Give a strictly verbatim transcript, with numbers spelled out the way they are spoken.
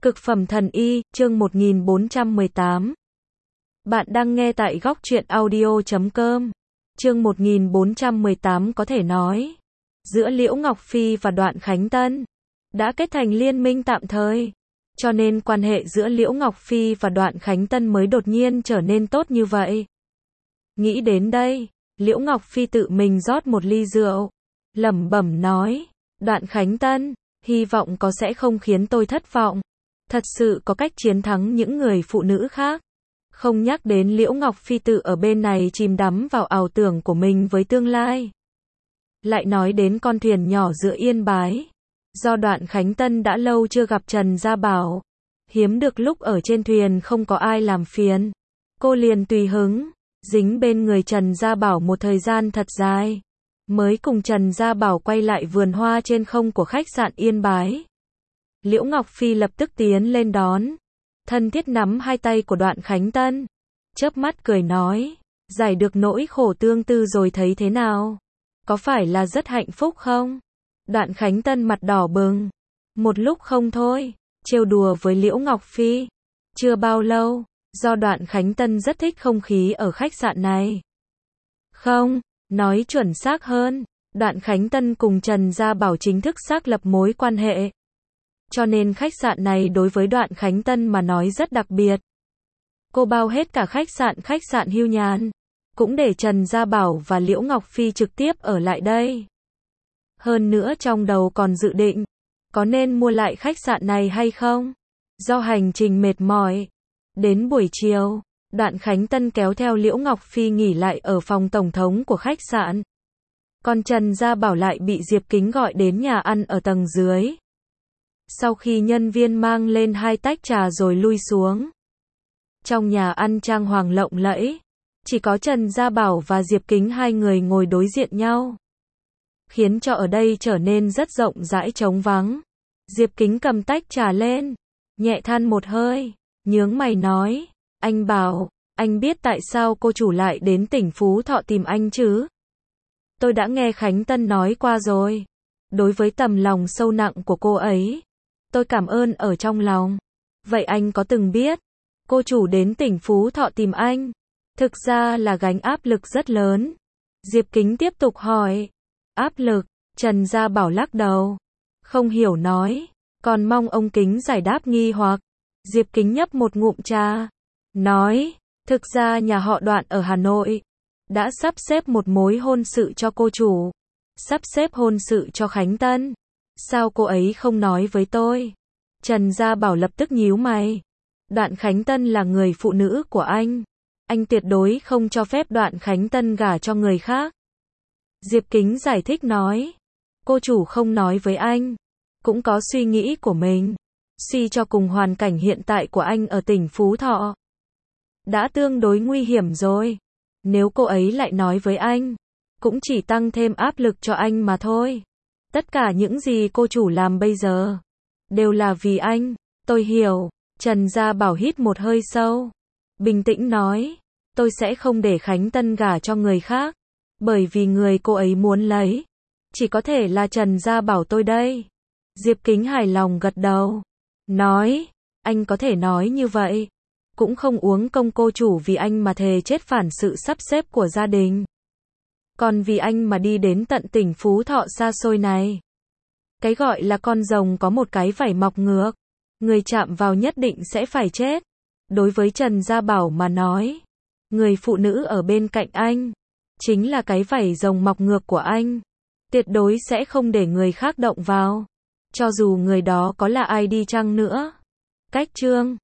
Cực phẩm thần y, chương một nghìn bốn trăm mười tám. Bạn đang nghe tại góc truyện audio chấm com. Chương một nghìn bốn trăm mười tám có thể nói. Giữa Liễu Ngọc Phi và Đoạn Khánh Tân đã kết thành liên minh tạm thời. Cho nên quan hệ giữa Liễu Ngọc Phi và Đoạn Khánh Tân mới đột nhiên trở nên tốt như vậy. Nghĩ đến đây, Liễu Ngọc Phi tự mình rót một ly rượu, lẩm bẩm nói, Đoạn Khánh Tân, hy vọng có sẽ không khiến tôi thất vọng. Thật sự có cách chiến thắng những người phụ nữ khác. Không nhắc đến Liễu Ngọc Phi tự ở bên này chìm đắm vào ảo tưởng của mình với tương lai. Lại nói đến con thuyền nhỏ giữa Yên Bái. Do Đoạn Khánh Tân đã lâu chưa gặp Trần Gia Bảo. Hiếm được lúc ở trên thuyền không có ai làm phiền. Cô liền tùy hứng, dính bên người Trần Gia Bảo một thời gian thật dài. Mới cùng Trần Gia Bảo quay lại vườn hoa trên không của khách sạn Yên Bái. Liễu Ngọc Phi lập tức tiến lên đón, thân thiết nắm hai tay của Đoạn Khánh Tân, chớp mắt cười nói, giải được nỗi khổ tương tư rồi thấy thế nào? Có phải là rất hạnh phúc không? Đoạn Khánh Tân mặt đỏ bừng, một lúc không thôi, trêu đùa với Liễu Ngọc Phi. Chưa bao lâu, do Đoạn Khánh Tân rất thích không khí ở khách sạn này. Không, nói chuẩn xác hơn, Đoạn Khánh Tân cùng Trần Gia Bảo chính thức xác lập mối quan hệ. Cho nên khách sạn này đối với Đoạn Khánh Tân mà nói rất đặc biệt. Cô bao hết cả khách sạn khách sạn Hưu Nhàn, cũng để Trần Gia Bảo và Liễu Ngọc Phi trực tiếp ở lại đây. Hơn nữa trong đầu còn dự định, có nên mua lại khách sạn này hay không? Do hành trình mệt mỏi, đến buổi chiều, Đoạn Khánh Tân kéo theo Liễu Ngọc Phi nghỉ lại ở phòng tổng thống của khách sạn. Còn Trần Gia Bảo lại bị Diệp Kính gọi đến nhà ăn ở tầng dưới. Sau khi nhân viên mang lên hai tách trà rồi lui xuống. Trong nhà ăn trang hoàng lộng lẫy, chỉ có Trần Gia Bảo và Diệp Kính hai người ngồi đối diện nhau. Khiến cho ở đây trở nên rất rộng rãi trống vắng. Diệp Kính cầm tách trà lên, nhẹ than một hơi, nhướng mày nói, anh Bảo, anh biết tại sao cô chủ lại đến tỉnh Phú Thọ tìm anh chứ? Tôi đã nghe Khánh Tân nói qua rồi. Đối với tầm lòng sâu nặng của cô ấy, tôi cảm ơn ở trong lòng. Vậy anh có từng biết, cô chủ đến tỉnh Phú Thọ tìm anh, thực ra là gánh áp lực rất lớn. Diệp Kính tiếp tục hỏi, áp lực, Trần Gia Bảo lắc đầu, không hiểu nói, còn mong ông Kính giải đáp nghi hoặc. Diệp Kính nhấp một ngụm trà, nói, thực ra nhà họ Đoạn ở Hà Nội, đã sắp xếp một mối hôn sự cho cô chủ, sắp xếp hôn sự cho Khánh Tân. Sao cô ấy không nói với tôi? Trần Gia Bảo lập tức nhíu mày. Đoạn Khánh Tân là người phụ nữ của anh. Anh tuyệt đối không cho phép Đoạn Khánh Tân gả cho người khác. Diệp Kính giải thích nói. Cô chủ không nói với anh. Cũng có suy nghĩ của mình. Suy cho cùng hoàn cảnh hiện tại của anh ở tỉnh Phú Thọ đã tương đối nguy hiểm rồi. Nếu cô ấy lại nói với anh, cũng chỉ tăng thêm áp lực cho anh mà thôi. Tất cả những gì cô chủ làm bây giờ đều là vì anh. Tôi hiểu. Trần Gia Bảo hít một hơi sâu, bình tĩnh nói, tôi sẽ không để Khánh Tân gả cho người khác, bởi vì người cô ấy muốn lấy chỉ có thể là Trần Gia Bảo tôi đây. Diệp Kính hài lòng gật đầu, nói, anh có thể nói như vậy, cũng không uống công cô chủ vì anh mà thề chết phản sự sắp xếp của gia đình. Còn vì anh mà đi đến tận tỉnh Phú Thọ xa xôi này. Cái gọi là con rồng có một cái vảy mọc ngược, người chạm vào nhất định sẽ phải chết. Đối với Trần Gia Bảo mà nói, người phụ nữ ở bên cạnh anh chính là cái vảy rồng mọc ngược của anh. Tuyệt đối sẽ không để người khác động vào, cho dù người đó có là ai đi chăng nữa. Cách chương